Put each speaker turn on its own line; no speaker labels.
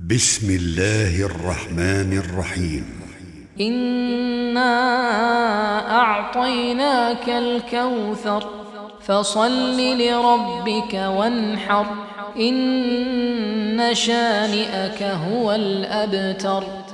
بسم الله الرحمن الرحيم.
إنا أعطيناك الكوثر فصل لربك وانحر إن شانئك هو الأبتر.